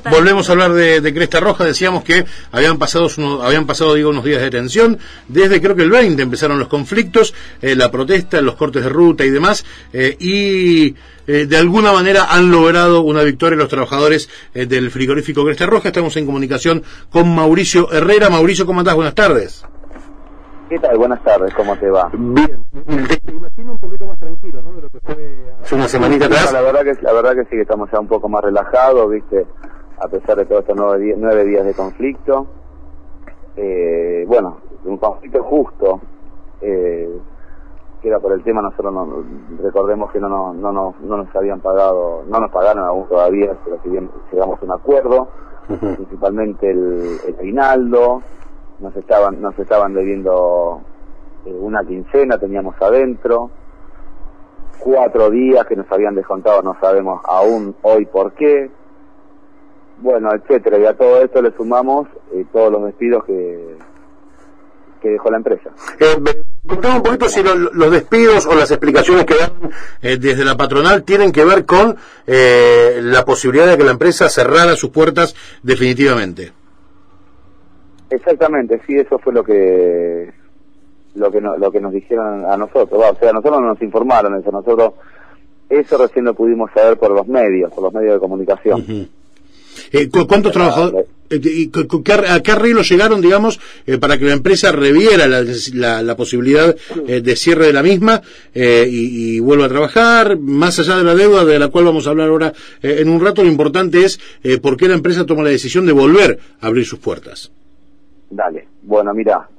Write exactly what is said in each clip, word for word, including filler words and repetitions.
Volvemos a hablar de, de Cresta Roja. Decíamos que habían pasado, uno, habían pasado digo, unos días de tensión. Desde creo que el veinte empezaron los conflictos, eh, la protesta, los cortes de ruta y demás. Eh, y eh, de alguna manera han logrado una victoria los trabajadores eh, del frigorífico Cresta Roja. Estamos en comunicación con Mauricio Herrera. Mauricio, ¿cómo andás? Buenas tardes. ¿Qué tal? Buenas tardes, ¿cómo te va? Bien, te imagino un poquito más tranquilo, ¿no? De lo que fue hace una semanita atrás. La verdad que la verdad que sí, que estamos ya un poco más relajados, ¿viste? A pesar de todos estos nueve, días, nueve días de conflicto. Eh, bueno, un conflicto justo, eh, que era por el tema, nosotros no, recordemos que no, no, no, no, no nos habían pagado, no nos pagaron aún todavía, pero si bien llegamos a un acuerdo, uh-huh. principalmente el, el aguinaldo. Nos estaban, nos estaban debiendo eh, una quincena, teníamos adentro, cuatro días que nos habían descontado, no sabemos aún hoy por qué, bueno, etcétera, y a todo esto le sumamos eh, todos los despidos que, que dejó la empresa. Eh, contame un poquito si lo, los despidos o las explicaciones que dan eh, desde la patronal tienen que ver con eh, la posibilidad de que la empresa cerrara sus puertas definitivamente. Exactamente, sí, eso fue lo que lo que no, lo que nos dijeron a nosotros, va, o sea, a nosotros no nos informaron eso, nosotros eso recién lo pudimos saber por los medios, por los medios de comunicación. Uh-huh. eh, ¿cu ¿Cuántos trabajadores, eh, y, cu qué, a qué arreglo llegaron, digamos, eh, para que la empresa reviera la, la, la posibilidad eh, de cierre de la misma eh, y, y vuelva a trabajar, más allá de la deuda de la cual vamos a hablar ahora eh, en un rato? Lo importante es eh, por qué la empresa toma la decisión de volver a abrir sus puertas. Dale, bueno, mira,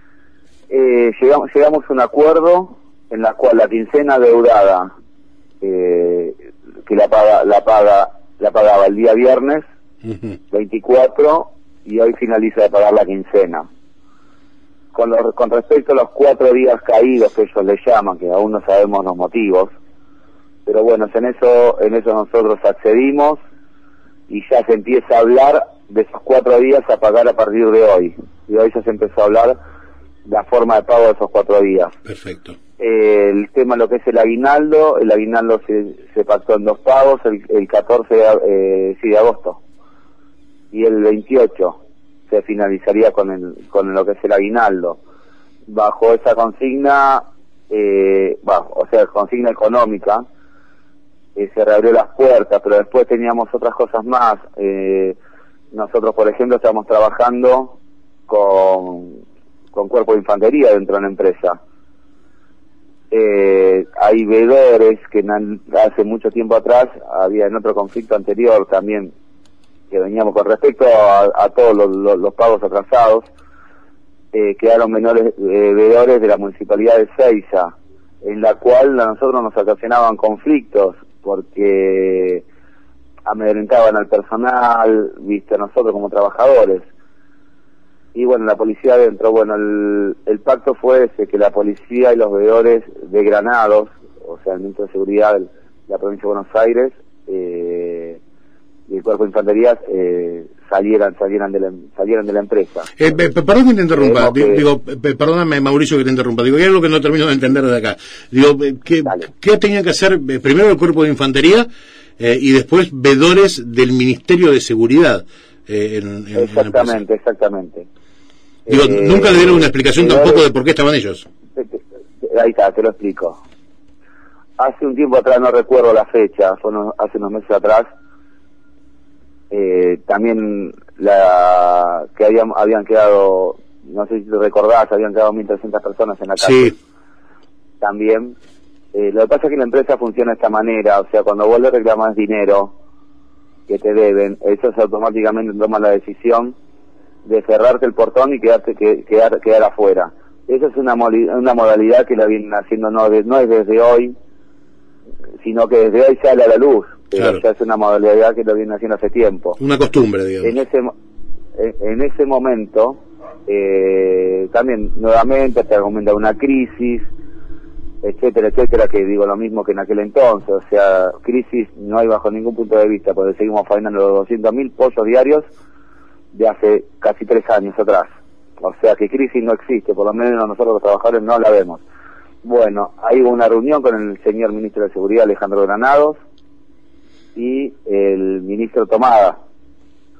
eh, llegamos, llegamos a un acuerdo en la cual la quincena deudada eh, que la paga, la paga, la pagaba el día viernes uh-huh. veinticuatro y hoy finaliza de pagar la quincena. Con, los, con respecto a los cuatro días caídos que ellos le llaman, que aún no sabemos los motivos, pero bueno, en eso, en eso nosotros accedimos y ya se empieza a hablar de esos cuatro días a pagar a partir de hoy. Y hoy ya se empezó a hablar de la forma de pago de esos cuatro días. Perfecto. Eh, el tema, lo que es el aguinaldo, el aguinaldo se, se pactó en dos pagos, el, el catorce de, eh, sí, de agosto. Y el veintiocho se finalizaría con el con lo que es el aguinaldo. Bajo esa consigna, eh, bajo, o sea, consigna económica, eh, se reabrió las puertas, pero después teníamos otras cosas más. Eh, Nosotros, por ejemplo, estamos trabajando con, con cuerpo de infantería dentro de la empresa. Eh, hay veedores que hace mucho tiempo atrás, había en otro conflicto anterior también, que veníamos con respecto a, a todos los, los, los pagos atrasados, eh, quedaron menores eh, veedores de la municipalidad de Seiza, en la cual a nosotros nos ocasionaban conflictos, porque amedrentaban al personal, viste, a nosotros como trabajadores. Y bueno, la policía adentro, bueno, el, el pacto fue ese, que la policía y los veedores de Granados, o sea, el Ministro de Seguridad de la provincia de Buenos Aires, eh, y el Cuerpo de Infantería, eh, salieran, salieran de la, salieran de la empresa. Eh, perdón que te interrumpa, digo, que... digo, perdóname Mauricio que te interrumpa, digo, hay algo que no termino de entender de acá. Digo, ¿qué, ¿qué tenía que hacer primero el Cuerpo de Infantería Eh, y después veedores del Ministerio de Seguridad? Eh, en, en, exactamente, en exactamente. Digo, eh, nunca le dieron una explicación veedores, tampoco de por qué estaban ellos. Ahí está, te lo explico. Hace un tiempo atrás, no recuerdo la fecha, fue unos, hace unos meses atrás, eh, también la que habían, habían quedado, no sé si te recordás, habían quedado mil trescientas personas en la calle. Sí. También. Eh, lo que pasa es que la empresa funciona de esta manera, o sea, cuando vos le reclamas dinero que te deben, ellos automáticamente toman la decisión de cerrarte el portón y quedarte que, quedar quedar afuera. Esa es una, una modalidad que la vienen haciendo no, de, no es desde hoy, sino que desde hoy sale a la luz, pero claro. Ya es una modalidad que lo vienen haciendo hace tiempo. Una costumbre, digamos. En ese, en, en ese momento, eh, también nuevamente te argumenta una crisis, etcétera, etcétera, que digo lo mismo que en aquel entonces, o sea, crisis no hay bajo ningún punto de vista, porque seguimos faenando los doscientos mil pollos diarios de hace casi tres años atrás, o sea que crisis no existe, por lo menos nosotros los trabajadores no la vemos. Bueno, hay una reunión con el señor ministro de Seguridad Alejandro Granados y el ministro Tomada,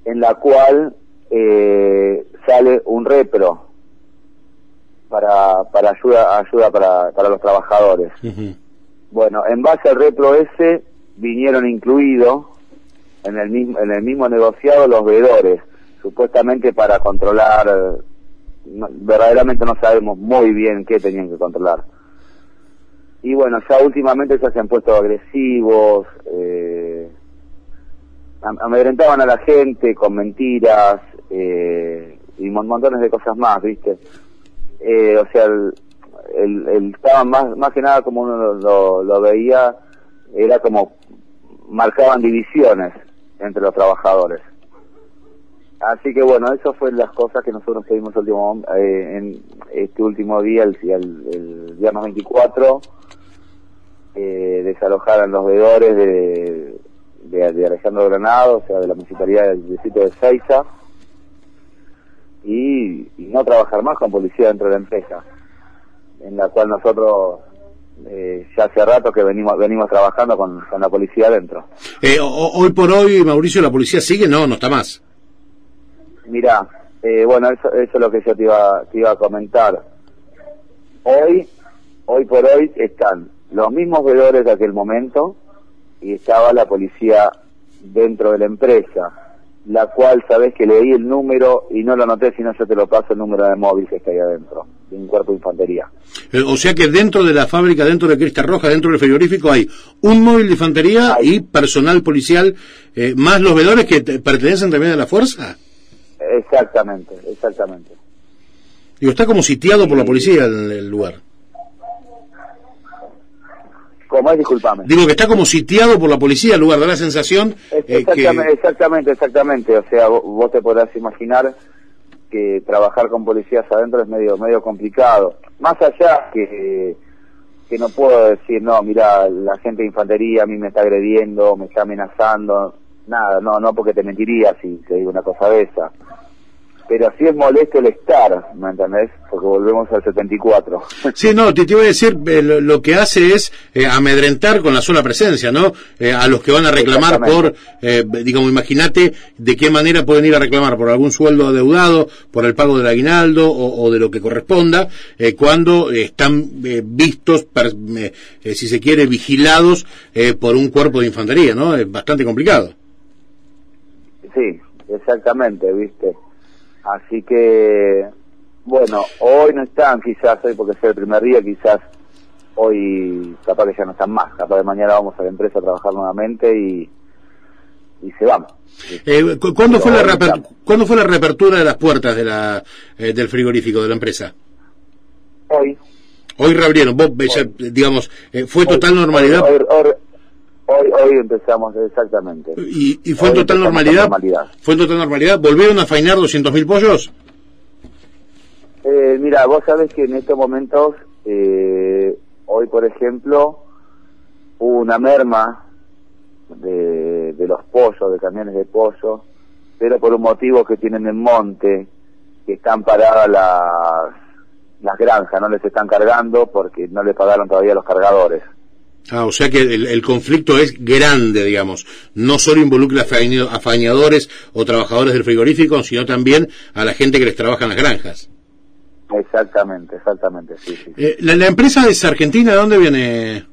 en la cual eh, sale un repro para para ayuda ayuda para, para los trabajadores. Uh-huh. Bueno, en base al repro ese vinieron incluidos en el mismo en el mismo negociado los veedores, supuestamente para controlar, no, verdaderamente no sabemos muy bien qué tenían que controlar. Y bueno, ya últimamente ya se han puesto agresivos, eh, amedrentaban a la gente con mentiras eh, y montones de cosas más, ¿viste? Eh, o sea, el, el, el estaban más más que nada, como uno lo, lo, lo veía, era como marcaban divisiones entre los trabajadores. Así que bueno, eso fue las cosas que nosotros pedimos último, eh, en este último día, el, el, el viernes veinticuatro, eh, desalojaran los veedores de, de, de Alejandro Granado, o sea, de la municipalidad del distrito de Seiza, y, y no trabajar más con policía dentro de la empresa, en la cual nosotros eh, ya hace rato que venimos venimos trabajando con, con la policía adentro. Eh, hoy por hoy, Mauricio, ¿la policía sigue? No, no está más. Mirá, eh, bueno, eso, eso es lo que yo te iba, te iba a comentar. Hoy, hoy por hoy están los mismos veedores de aquel momento y estaba la policía dentro de la empresa, la cual, sabés que leí el número y no lo anoté, sino yo te lo paso, el número de móvil que está ahí adentro, de un cuerpo de infantería. Eh, o sea que dentro de la fábrica, dentro de Cresta Roja, dentro del frigorífico, hay un móvil de infantería hay. y personal policial, eh, más los veedores que te, pertenecen también a la fuerza. Exactamente, exactamente. Digo, está como sitiado sí. por la policía el, el lugar. ¿Cómo es? Disculpame. Digo que está como sitiado por la policía el lugar, da la sensación... Exactamente, eh, que... exactamente, exactamente. O sea, vos, vos te podrás imaginar que trabajar con policías adentro es medio medio complicado. Más allá que, que no puedo decir, no, mira, la gente de infantería a mí me está agrediendo, me está amenazando... Nada, no, no porque te mentiría si te digo una cosa de esa. Pero sí es molesto el estar, ¿me entendés? Porque volvemos al setenta y cuatro. Sí, no, te, te iba a decir, eh, lo, lo que hace es eh, amedrentar con la sola presencia, ¿no? Eh, a los que van a reclamar por, eh, digamos, imagínate de qué manera pueden ir a reclamar por algún sueldo adeudado, por el pago del aguinaldo o, o de lo que corresponda, eh, cuando eh, están eh, vistos, per, eh, eh, si se quiere, vigilados eh, por un cuerpo de infantería, ¿no? Es bastante complicado. Sí, exactamente, ¿viste? Así que, bueno, hoy no están, quizás hoy porque es el primer día, quizás hoy capaz que ya no están más, capaz de mañana vamos a la empresa a trabajar nuevamente y, y se van. Eh, ¿cuándo, fue la reaper, ¿Cuándo fue la reapertura de las puertas de la eh, del frigorífico de la empresa? Hoy. Hoy reabrieron, vos, hoy. digamos, eh, ¿fue hoy, total normalidad? Hoy, hoy, hoy, Hoy, hoy empezamos, exactamente. ¿Y, y fue en total normalidad? normalidad? ¿Fue en total normalidad? ¿Volvieron a faenar doscientos mil pollos? Eh, mira, vos sabés que en estos momentos, eh, hoy por ejemplo, hubo una merma de, de los pollos, de camiones de pollo, pero por un motivo que tienen en monte, que están paradas las, las granjas, no les están cargando porque no les pagaron todavía los cargadores. Ah, o sea que el, el conflicto es grande, digamos. No solo involucra a faeñadores o trabajadores del frigorífico, sino también a la gente que les trabaja en las granjas. Exactamente, exactamente, sí, sí. Eh, ¿la, ¿La empresa es argentina? ¿De dónde viene?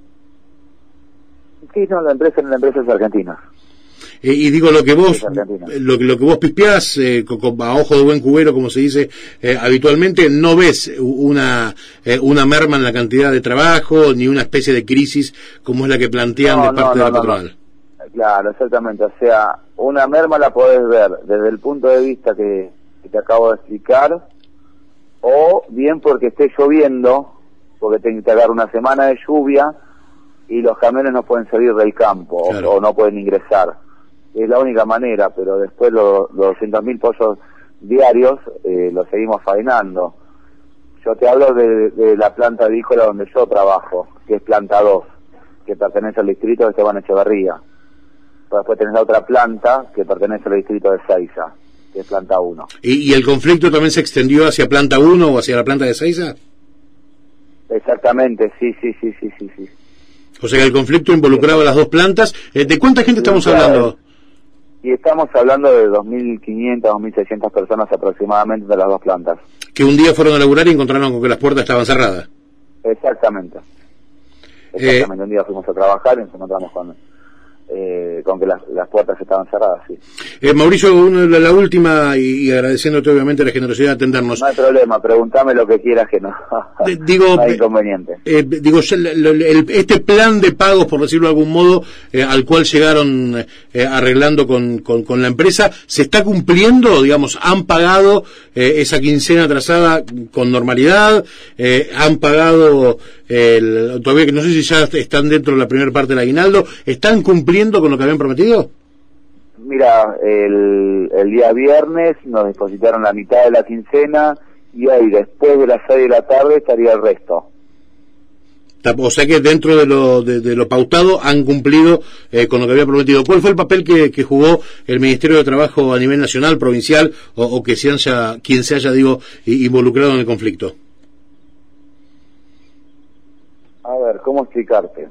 Sí, no, la empresa, la empresa es argentina. Eh, y digo, lo que vos lo, lo que vos pispeás eh, con, con, a ojo de buen cubero, como se dice eh, habitualmente, no ves una eh, una merma en la cantidad de trabajo ni una especie de crisis como es la que plantean no, de parte no, no, de la no, patronal. No. Claro, exactamente. O sea, una merma la podés ver desde el punto de vista que, que te acabo de explicar, o bien porque esté lloviendo, porque te, te agarra una semana de lluvia y los camiones no pueden salir del campo, claro, o, o no pueden ingresar. Es la única manera, pero después los doscientos mil pollos diarios eh, los seguimos faenando. Yo te hablo de, de la planta avícola donde yo trabajo, que es planta dos, que pertenece al distrito de Esteban Echeverría. Después tenés la otra planta que pertenece al distrito de Seiza, que es planta uno. ¿Y, ¿Y el conflicto también se extendió hacia planta uno o hacia la planta de Seiza? Exactamente, sí, sí, sí, sí, sí, sí. O sea que el conflicto involucraba las dos plantas. Eh, ¿De cuánta gente estamos hablando? Y estamos hablando de dos mil quinientas, dos mil seiscientas personas aproximadamente de las dos plantas. Que un día fueron a laburar y encontraron con que las puertas estaban cerradas. Exactamente. Exactamente, eh, un día fuimos a trabajar y nos encontramos con... Eh, con que las, las puertas estaban cerradas, sí. Eh, Mauricio, una, la, la última, y, y agradeciéndote obviamente la generosidad de atendernos. No hay problema, preguntame lo que quieras, que no, de, digo, no hay inconveniente. Eh, digo, el, el, este plan de pagos, por decirlo de algún modo, eh, al cual llegaron eh, arreglando con, con, con la empresa, ¿se está cumpliendo? Digamos, ¿han pagado eh, esa quincena atrasada con normalidad? Eh, ¿Han pagado, el, todavía que no sé si ya están dentro de la primera parte del aguinaldo? ¿Están cumpliendo con lo que habían prometido? Mira, el, el día viernes nos depositaron la mitad de la quincena y hoy después de las seis de la tarde estaría el resto. O sea que dentro de lo de, de lo pautado han cumplido eh, con lo que había prometido. ¿Cuál fue el papel que, que jugó el Ministerio de Trabajo a nivel nacional, provincial o, o que se haya, quien se haya, digo, involucrado en el conflicto? A ver, ¿cómo explicarte?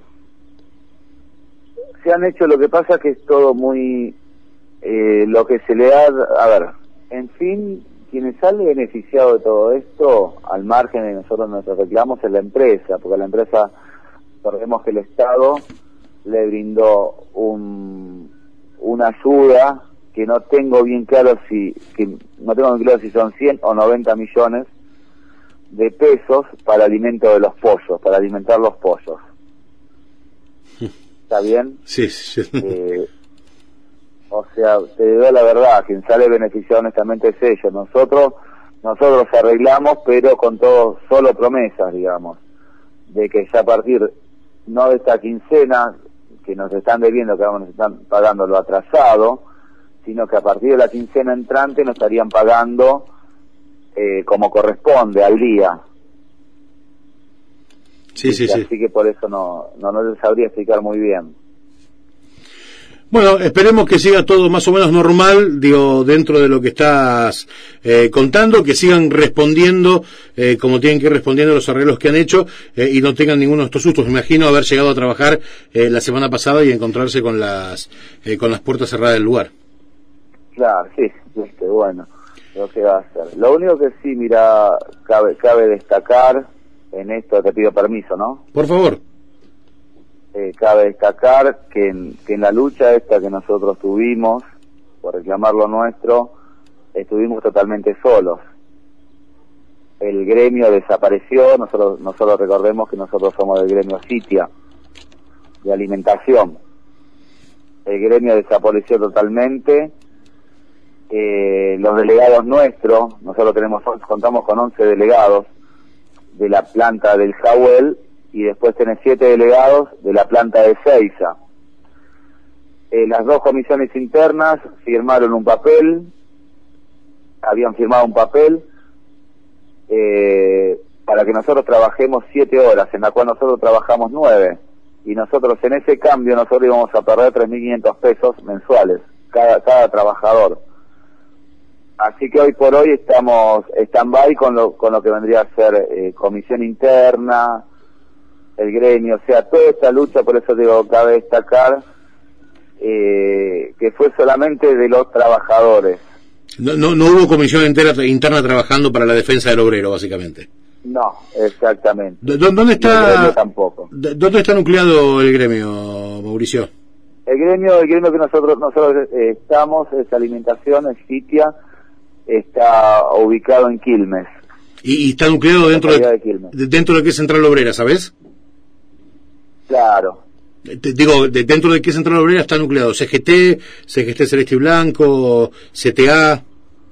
Se han hecho, lo que pasa que es todo muy, eh, lo que se le ha, a ver, en fin, quienes sale beneficiado de todo esto, al margen de nosotros nuestros reclamos, es la empresa, porque la empresa, recordemos que el Estado le brindó un, una ayuda que no tengo bien claro si, que no tengo bien claro si son cien o noventa millones de pesos para alimento de los pollos, para alimentar los pollos. ¿Está bien? Sí, sí. Eh, o sea, te digo la verdad, quien sale beneficiado honestamente es ellos. Nosotros nosotros arreglamos, pero con todo, solo promesas, digamos, de que ya a partir, no de esta quincena, que nos están debiendo, que nos están pagando lo atrasado, sino que a partir de la quincena entrante nos estarían pagando eh, como corresponde, al día. Sí, sí, sí. Así que por eso no, no, no les sabría explicar muy bien. Bueno, esperemos que siga todo más o menos normal, digo, dentro de lo que estás eh, contando, que sigan respondiendo eh, como tienen que ir respondiendo los arreglos que han hecho eh, y no tengan ninguno de estos sustos. Me imagino haber llegado a trabajar eh, la semana pasada y encontrarse con las eh, con las puertas cerradas del lugar. Claro, sí, este, bueno, lo que va a hacer. Lo único que sí, mira, cabe, cabe destacar, en esto te pido permiso, ¿no? Por favor. Eh, cabe destacar que en, que en la lucha esta que nosotros tuvimos por reclamar lo nuestro, estuvimos totalmente solos. El gremio desapareció, nosotros nosotros recordemos que nosotros somos del gremio Sitia, de alimentación. El gremio desapareció totalmente. Eh, los delegados nuestros, nosotros tenemos contamos con once delegados de la planta del Jawel, y después tenés siete delegados de la planta de Seiza. Eh, las dos comisiones internas firmaron un papel, habían firmado un papel eh, para que nosotros trabajemos siete horas, en la cual nosotros trabajamos nueve, y nosotros en ese cambio nosotros íbamos a perder tres mil quinientos pesos mensuales, cada, cada trabajador. Así que hoy por hoy estamos stand-by con lo, con lo que vendría a ser eh, comisión interna, el gremio, o sea, toda esta lucha, por eso digo, cabe destacar eh, que fue solamente de los trabajadores. No, no, no hubo comisión entera, interna trabajando para la defensa del obrero, básicamente. No, exactamente. ¿Dónde está, el gremio tampoco. ¿Dónde está nucleado el gremio, Mauricio? El gremio, el gremio que nosotros nosotros eh, estamos, es alimentación, es Sitia, está ubicado en Quilmes. ¿Y, y está nucleado dentro de, de dentro de qué central obrera, sabes? Claro. Te, digo, de, dentro de qué central obrera está nucleado, C G T, C G T Celeste y Blanco, C T A.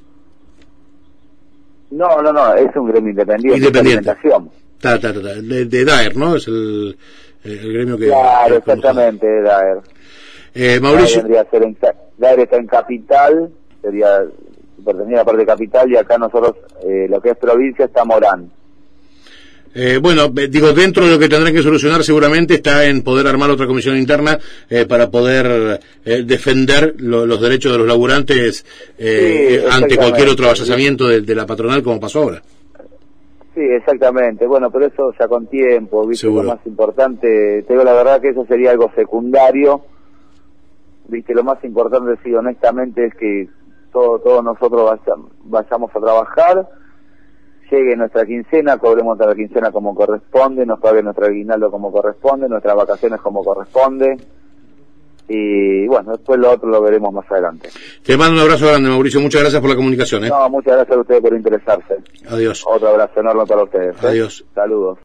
No, no, no, es un gremio independiente. Independiente. De ta, ta, ta, ta. De, de DAER, ¿no? Es el, el gremio que... Claro, que exactamente, de DAER. Eh, Mauricio... DAER, ser en, DAER está en Capital, sería, pertenecía a la parte de Capital, y acá nosotros, eh, lo que es provincia, está Morán. Eh, bueno, digo, dentro de lo que tendrán que solucionar seguramente está en poder armar otra comisión interna eh, para poder eh, defender lo, los derechos de los laburantes eh, sí, ante cualquier otro avasallamiento de, de la patronal, como pasó ahora. Sí, exactamente. Bueno, pero eso ya con tiempo, ¿viste? Lo más importante, te digo la verdad que eso sería algo secundario, viste, lo más importante, sí, honestamente, es que todo, todos nosotros vaya, vayamos a trabajar, llegue nuestra quincena, cobremos nuestra quincena como corresponde, nos pague nuestro aguinaldo como corresponde, nuestras vacaciones como corresponde, y bueno, después lo otro lo veremos más adelante. Te mando un abrazo grande, Mauricio, muchas gracias por la comunicación. ¿eh? No, muchas gracias a ustedes por interesarse. Adiós. Otro abrazo enorme para ustedes. ¿eh? Adiós. Saludos.